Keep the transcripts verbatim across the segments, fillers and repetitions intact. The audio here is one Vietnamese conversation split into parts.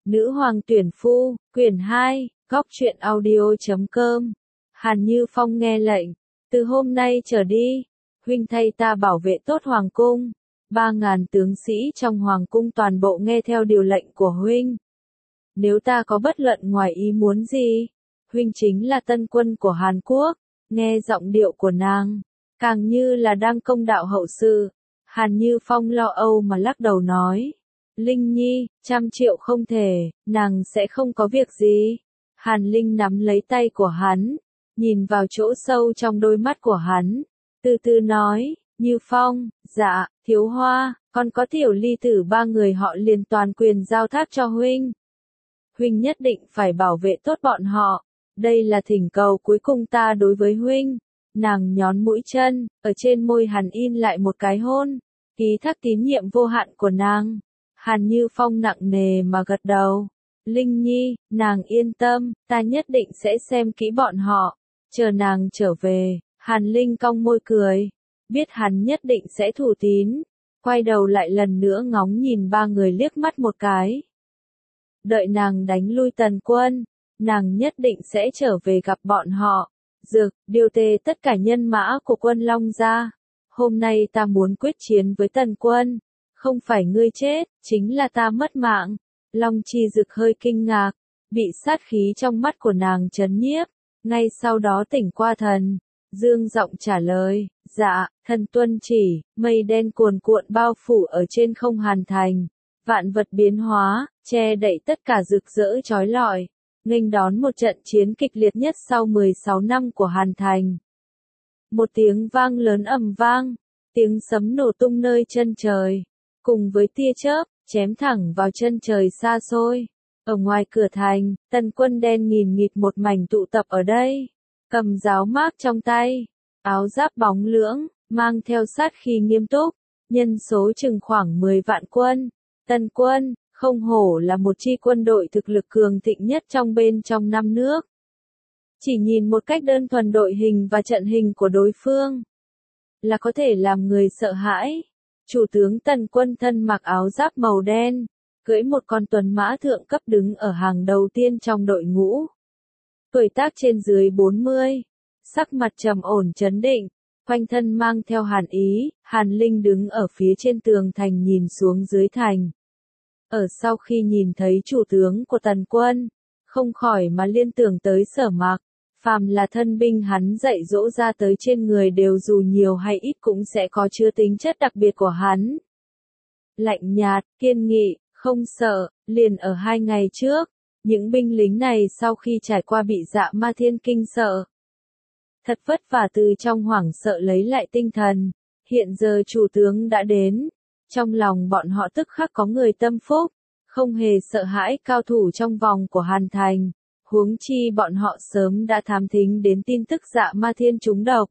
Nữ hoàng tuyển phu, quyển hai, góc truyện audio.com. Hàn Như Phong nghe lệnh, từ hôm nay trở đi, huynh thay ta bảo vệ tốt hoàng cung. Ba ngàn tướng sĩ trong hoàng cung toàn bộ nghe theo điều lệnh của huynh. Nếu ta có bất luận ngoài ý muốn gì, huynh chính là tân quân của Hàn Quốc. Nghe giọng điệu của nàng, càng như là đang công đạo hậu sự. Hàn Như Phong lo âu mà lắc đầu nói. Linh Nhi, trăm triệu không thể, nàng sẽ không có việc gì. Hàn Linh nắm lấy tay của hắn, nhìn vào chỗ sâu trong đôi mắt của hắn, từ từ nói, Như Phong, dạ, thiếu hoa, còn có tiểu ly tử ba người họ liền toàn quyền giao thác cho huynh. Huynh nhất định phải bảo vệ tốt bọn họ, đây là thỉnh cầu cuối cùng ta đối với huynh. Nàng nhón mũi chân, ở trên môi Hàn in lại một cái hôn, ký thác tín nhiệm vô hạn của nàng. Hàn Như Phong nặng nề mà gật đầu. Linh Nhi, nàng yên tâm, ta nhất định sẽ xem kỹ bọn họ. Chờ nàng trở về, Hàn Linh cong môi cười. Biết hắn nhất định sẽ thủ tín. Quay đầu lại lần nữa ngóng nhìn ba người liếc mắt một cái. Đợi nàng đánh lui Tần Quân, nàng nhất định sẽ trở về gặp bọn họ. Dược, điều tề tất cả nhân mã của quân Long gia. Hôm nay ta muốn quyết chiến với Tần Quân. Không phải ngươi chết, chính là ta mất mạng. Long Chi Dực hơi kinh ngạc, bị sát khí trong mắt của nàng chấn nhiếp, ngay sau đó tỉnh qua thần. Dương giọng trả lời, dạ, thần tuân chỉ. Mây đen cuồn cuộn bao phủ ở trên không Hàn Thành. Vạn vật biến hóa, che đậy tất cả rực rỡ chói lọi, nghênh đón một trận chiến kịch liệt nhất sau mười sáu năm của Hàn Thành. Một tiếng vang lớn ầm vang, tiếng sấm nổ tung nơi chân trời, cùng với tia chớp, chém thẳng vào chân trời xa xôi. Ở ngoài cửa thành, Tần Quân đen nghìn nghịt một mảnh tụ tập ở đây, cầm giáo mác trong tay, áo giáp bóng lưỡng, mang theo sát khí nghiêm túc, nhân số chừng khoảng mười vạn quân. Tần Quân, không hổ là một chi quân đội thực lực cường thịnh nhất trong bên trong năm nước. Chỉ nhìn một cách đơn thuần đội hình và trận hình của đối phương, là có thể làm người sợ hãi. Chủ tướng Tần Quân thân mặc áo giáp màu đen, cưỡi một con tuần mã thượng cấp đứng ở hàng đầu tiên trong đội ngũ. Tuổi tác trên dưới bốn mươi, sắc mặt trầm ổn trấn định, quanh thân mang theo hàn ý. Hàn Linh đứng ở phía trên tường thành nhìn xuống dưới thành. Ở sau khi nhìn thấy chủ tướng của Tần Quân, không khỏi mà liên tưởng tới Sở Mạc. Phàm là thân binh hắn dạy dỗ ra tới trên người đều dù nhiều hay ít cũng sẽ có chứa tính chất đặc biệt của hắn. Lạnh nhạt, kiên nghị, không sợ. Liền ở hai ngày trước, những binh lính này sau khi trải qua bị Dạ Ma Thiên kinh sợ, thật vất vả từ trong hoảng sợ lấy lại tinh thần. Hiện giờ chủ tướng đã đến, trong lòng bọn họ tức khắc có người tâm phúc, không hề sợ hãi cao thủ trong vòng của Hàn Thành. Huống chi bọn họ sớm đã thám thính đến tin tức Dạ Ma Thiên trúng độc.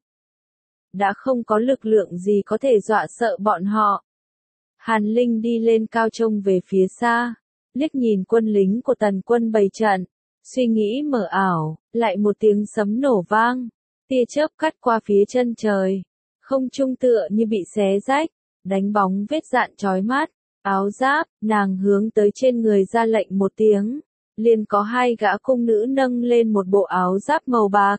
Đã không có lực lượng gì có thể dọa sợ bọn họ. Hàn Linh đi lên cao trông về phía xa, liếc nhìn quân lính của Tần Quân bày trận, suy nghĩ mờ ảo, lại một tiếng sấm nổ vang, tia chớp cắt qua phía chân trời, không trung tựa như bị xé rách, đánh bóng vết dạn chói mắt. Áo giáp, nàng hướng tới trên người ra lệnh một tiếng. Liền có hai gã cung nữ nâng lên một bộ áo giáp màu bạc.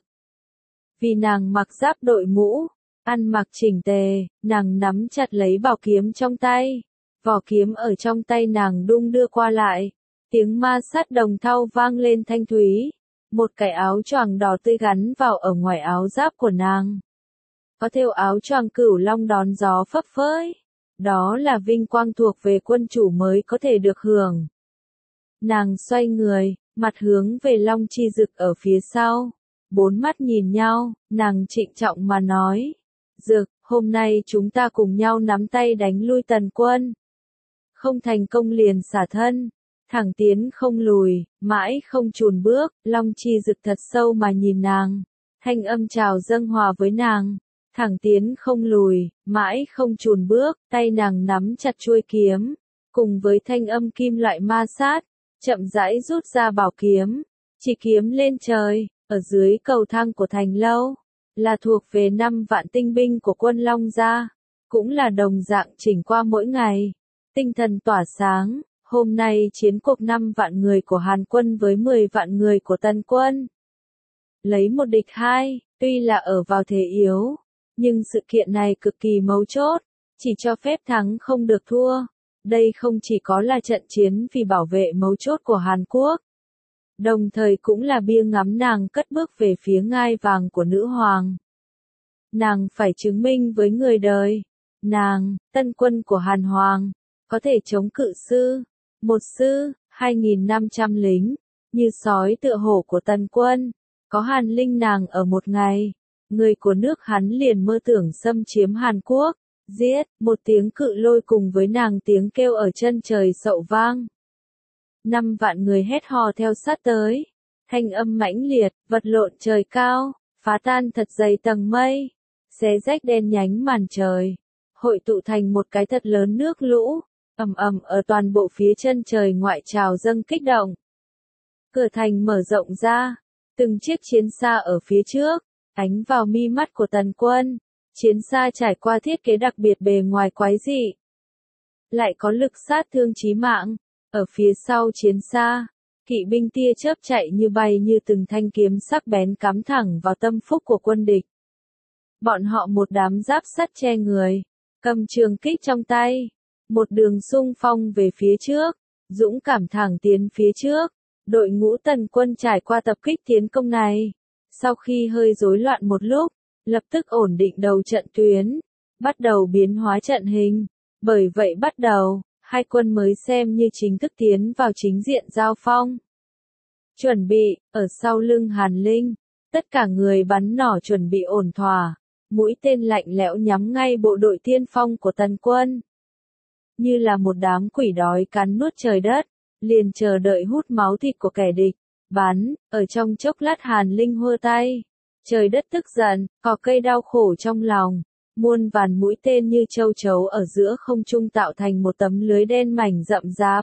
Vì nàng mặc giáp đội mũ, ăn mặc chỉnh tề, nàng nắm chặt lấy bảo kiếm trong tay. Vỏ kiếm ở trong tay nàng đung đưa qua lại. Tiếng ma sát đồng thau vang lên thanh thúy. Một cái áo choàng đỏ tươi gắn vào ở ngoài áo giáp của nàng. Có thêu áo choàng cửu long đón gió phấp phới. Đó là vinh quang thuộc về quân chủ mới có thể được hưởng. Nàng xoay người, mặt hướng về Long Chi Dực ở phía sau. Bốn mắt nhìn nhau, nàng trịnh trọng mà nói. Dực, hôm nay chúng ta cùng nhau nắm tay đánh lui Tần Quân. Không thành công liền xả thân. Thẳng tiến không lùi, mãi không chùn bước. Long Chi Dực thật sâu mà nhìn nàng. Thanh âm chào dâng hòa với nàng. Thẳng tiến không lùi, mãi không chùn bước. Tay nàng nắm chặt chuôi kiếm. Cùng với thanh âm kim loại ma sát. Chậm rãi rút ra bảo kiếm, chỉ kiếm lên trời, ở dưới cầu thang của thành lâu, là thuộc về năm vạn tinh binh của quân Long gia, cũng là đồng dạng chỉnh qua mỗi ngày, tinh thần tỏa sáng, Hôm nay chiến cuộc năm vạn người của Hàn quân với mười vạn người của Tân quân. Lấy một địch hai, tuy là ở vào thế yếu, nhưng sự kiện này cực kỳ mấu chốt, chỉ cho phép thắng không được thua. Đây không chỉ có là trận chiến vì bảo vệ mấu chốt của Hàn Quốc, đồng thời cũng là bia ngắm nàng cất bước về phía ngai vàng của nữ hoàng. Nàng phải chứng minh với người đời, nàng, tân quân của Hàn Hoàng, có thể chống cự sư, một sư, hai nghìn năm trăm lính, như sói tựa hổ của Tân quân. Có Hàn Linh nàng ở một ngày, người của nước hắn liền mơ tưởng xâm chiếm Hàn Quốc, giết, một tiếng cự lôi cùng với nàng tiếng kêu ở chân trời sậu vang. Năm vạn người hét hò theo sát tới, thanh âm mãnh liệt, vật lộn trời cao, phá tan thật dày tầng mây, xé rách đen nhánh màn trời, hội tụ thành một cái thật lớn nước lũ, ầm ầm ở toàn bộ phía chân trời ngoại trào dâng kích động. Cửa thành mở rộng ra, từng chiếc chiến xa ở phía trước, ánh vào mi mắt của Tần quân, chiến xa trải qua thiết kế đặc biệt bề ngoài quái dị, lại có lực sát thương chí mạng. Ở phía sau chiến xa, kỵ binh tia chớp chạy như bay như từng thanh kiếm sắc bén cắm thẳng vào tâm phúc của quân địch. Bọn họ một đám giáp sắt che người, cầm trường kích trong tay, một đường xung phong về phía trước, dũng cảm thẳng tiến phía trước. Đội ngũ Tần quân trải qua tập kích tiến công này, sau khi hơi rối loạn một lúc, lập tức ổn định đầu trận tuyến, bắt đầu biến hóa trận hình. Bởi vậy bắt đầu, hai quân mới xem như chính thức tiến vào chính diện giao phong. Chuẩn bị, ở sau lưng Hàn Linh, tất cả người bắn nỏ chuẩn bị ổn thỏa, mũi tên lạnh lẽo nhắm ngay bộ đội tiên phong của Tần quân. Như là một đám quỷ đói cắn nuốt trời đất, liền chờ đợi hút máu thịt của kẻ địch, bắn, ở trong chốc lát Hàn Linh hơ tay. Trời đất tức giận, cỏ cây đau khổ trong lòng, muôn vàn mũi tên như châu chấu ở giữa không trung tạo thành một tấm lưới đen mảnh rậm rạp.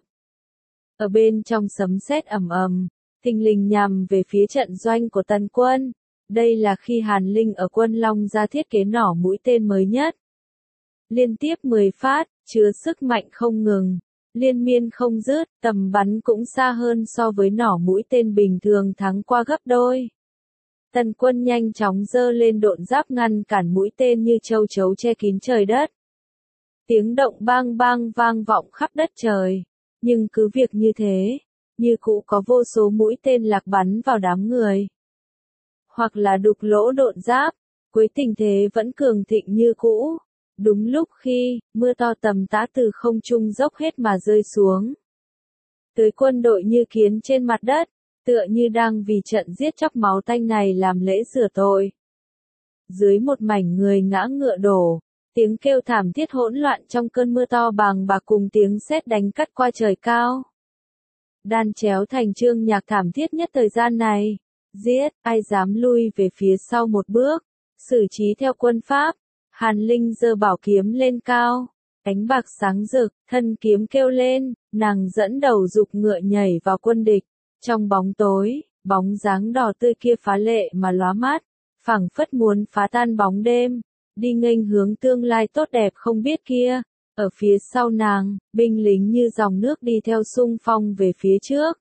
Ở bên trong sấm sét ầm ầm, thình lình nhằm về phía trận doanh của Tần quân. Đây là khi Hàn Linh ở Quân Long ra thiết kế nỏ mũi tên mới nhất. Liên tiếp mười phát, chứa sức mạnh không ngừng, liên miên không dứt, tầm bắn cũng xa hơn so với nỏ mũi tên bình thường thắng qua gấp đôi. Tần quân nhanh chóng giơ lên độn giáp ngăn cản mũi tên như châu chấu che kín trời đất. Tiếng động bang bang vang vọng khắp đất trời, nhưng cứ việc như thế, như cũ có vô số mũi tên lạc bắn vào đám người. Hoặc là đục lỗ độn giáp, cuối tình thế vẫn cường thịnh như cũ. Đúng lúc khi, mưa to tầm tã từ không trung dốc hết mà rơi xuống. Tới quân đội như kiến trên mặt đất, tựa như đang vì trận giết chóc máu tanh này làm lễ rửa tội. Dưới một mảnh người ngã ngựa đổ, tiếng kêu thảm thiết hỗn loạn trong cơn mưa to bàng bạc cùng tiếng sét đánh cắt qua trời cao. Đan chéo thành chương nhạc thảm thiết nhất thời gian này. Giết, ai dám lui về phía sau một bước, xử trí theo quân pháp. Hàn Linh giơ bảo kiếm lên cao, ánh bạc sáng rực, thân kiếm kêu lên, nàng dẫn đầu dục ngựa nhảy vào quân địch. Trong bóng tối, bóng dáng đỏ tươi kia phá lệ mà lóa mắt, phảng phất muốn phá tan bóng đêm, đi nghênh hướng tương lai tốt đẹp không biết kia. Ở phía sau nàng, binh lính như dòng nước đi theo xung phong về phía trước.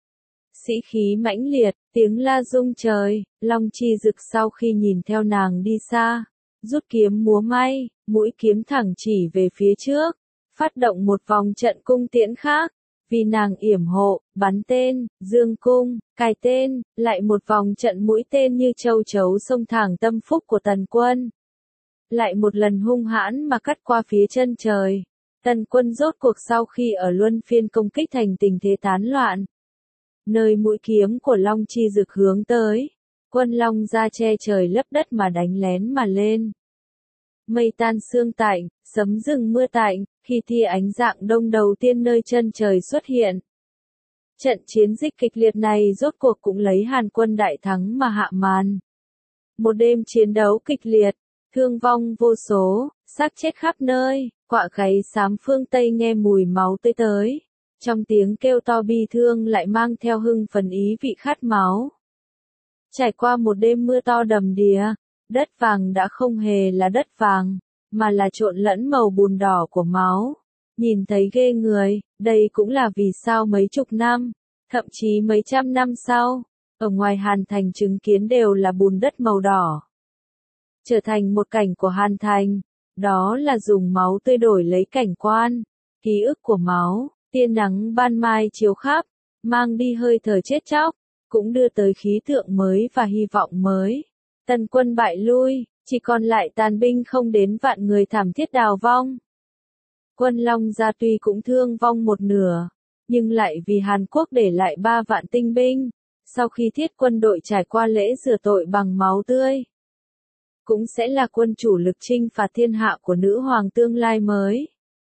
Sĩ khí mãnh liệt, tiếng la rung trời, Long Chi Dực sau khi nhìn theo nàng đi xa, rút kiếm múa may, mũi kiếm thẳng chỉ về phía trước, phát động một vòng trận cung tiễn khác, vì nàng yểm hộ, bắn tên, dương cung, cài tên, lại một vòng trận mũi tên như châu chấu xông thẳng tâm phúc của Tần quân. Lại một lần hung hãn mà cắt qua phía chân trời, Tần quân rốt cuộc sau khi ở luân phiên công kích thành tình thế tán loạn. Nơi mũi kiếm của Long Chi Dực hướng tới, quân long ra che trời lấp đất mà đánh lén mà lên. Mây tan sương tạnh, sấm rừng mưa tạnh, khi tia ánh dạng đông đầu tiên nơi chân trời xuất hiện. Trận chiến dịch kịch liệt này rốt cuộc cũng lấy Hàn quân đại thắng mà hạ màn. Một đêm chiến đấu kịch liệt, thương vong vô số, xác chết khắp nơi, quạ gáy xám phương Tây nghe mùi máu tươi tới. Trong tiếng kêu to bi thương lại mang theo hưng phấn ý vị khát máu. Trải qua một đêm mưa to đầm đìa, đất vàng đã không hề là đất vàng, mà là trộn lẫn màu bùn đỏ của máu. nhìn thấy ghê người, đây cũng là vì sao mấy chục năm, thậm chí mấy trăm năm sau, ở ngoài Hàn Thành chứng kiến đều là bùn đất màu đỏ. Trở thành một cảnh của Hàn Thành, đó là dùng máu tươi đổi lấy cảnh quan, ký ức của máu, tia nắng ban mai chiếu khắp, mang đi hơi thở chết chóc, cũng đưa tới khí tượng mới và hy vọng mới. Tần quân bại lui, chỉ còn lại tàn binh không đến vạn người thảm thiết đào vong. Quân Long Gia tuy cũng thương vong một nửa, nhưng lại vì Hàn Quốc để lại ba vạn tinh binh, sau khi thiết quân đội trải qua lễ rửa tội bằng máu tươi, cũng sẽ là quân chủ lực chinh phạt thiên hạ của nữ hoàng tương lai mới.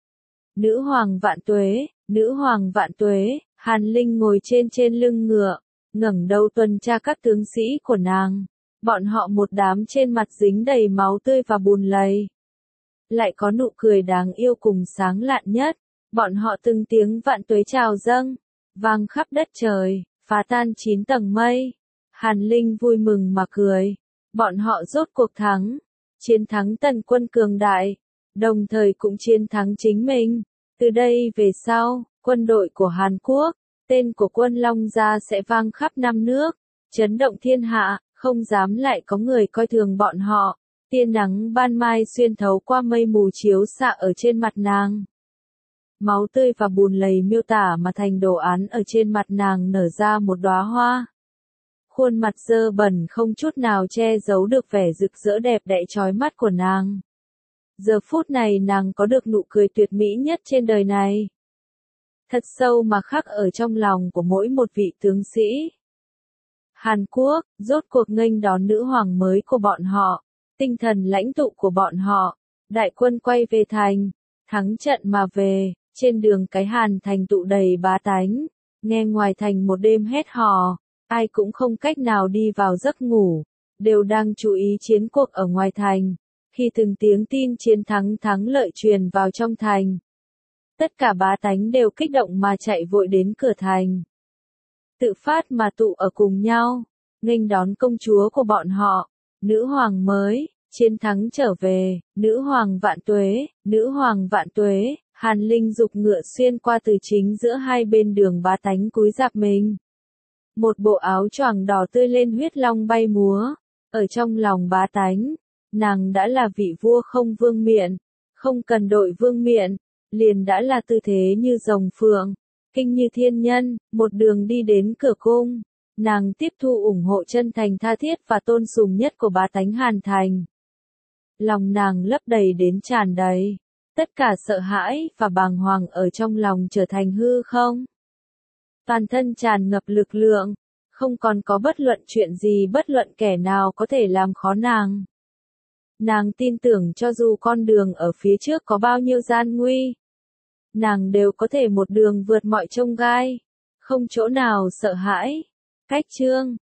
Nữ hoàng vạn tuế, nữ hoàng vạn tuế, Hàn Linh ngồi trên trên lưng ngựa, ngẩng đầu tuần tra các tướng sĩ của nàng. Bọn họ một đám trên mặt dính đầy máu tươi và bùn lầy. Lại có nụ cười đáng yêu cùng sáng lạn nhất. Bọn họ từng tiếng vạn tuế chào dâng, vang khắp đất trời, phá tan chín tầng mây. Hàn Linh vui mừng mà cười. Bọn họ rốt cuộc thắng, chiến thắng tần quân cường đại, đồng thời cũng chiến thắng chính mình. Từ đây về sau, quân đội của Hàn Quốc, tên của quân Long Gia sẽ vang khắp năm nước, chấn động thiên hạ, không dám lại có người coi thường bọn họ. Tia nắng ban mai xuyên thấu qua mây mù chiếu xạ ở trên mặt nàng. Máu tươi và bùn lầy miêu tả mà thành đồ án ở trên mặt nàng nở ra một đóa hoa. Khuôn mặt dơ bẩn không chút nào che giấu được vẻ rực rỡ đẹp đẽ chói mắt của nàng. Giờ phút này nàng có được nụ cười tuyệt mỹ nhất trên đời này. Thật sâu mà khắc ở trong lòng của mỗi một vị tướng sĩ. Hàn Quốc, rốt cuộc nghênh đón nữ hoàng mới của bọn họ, tinh thần lãnh tụ của bọn họ, đại quân quay về thành, thắng trận mà về, trên đường cái Hàn Thành tụ đầy bá tánh, nghe ngoài thành một đêm hét hò, ai cũng không cách nào đi vào giấc ngủ, đều đang chú ý chiến cuộc ở ngoài thành, khi từng tiếng tin chiến thắng thắng lợi truyền vào trong thành. Tất cả bá tánh đều kích động mà chạy vội đến cửa thành. Tự phát mà tụ ở cùng nhau, nghênh đón công chúa của bọn họ, nữ hoàng mới, chiến thắng trở về, nữ hoàng vạn tuế, nữ hoàng vạn tuế. Hàn Linh dục ngựa xuyên qua từ chính giữa hai bên đường bá tánh cúi rạp mình. Một bộ áo choàng đỏ tươi lên huyết long bay múa, ở trong lòng bá tánh, nàng đã là vị vua không vương miện, không cần đội vương miện, liền đã là tư thế như rồng phượng, kinh như thiên nhân, một đường đi đến cửa cung, nàng tiếp thu ủng hộ chân thành tha thiết và tôn sùng nhất của bá tánh Hàn Thành. Lòng nàng lấp đầy đến tràn đầy, tất cả sợ hãi và bàng hoàng ở trong lòng trở thành hư không. Toàn thân tràn ngập lực lượng, không còn có bất luận chuyện gì bất luận kẻ nào có thể làm khó nàng. Nàng tin tưởng cho dù con đường ở phía trước có bao nhiêu gian nguy, nàng đều có thể một đường vượt mọi chông gai, không chỗ nào sợ hãi. Cách chương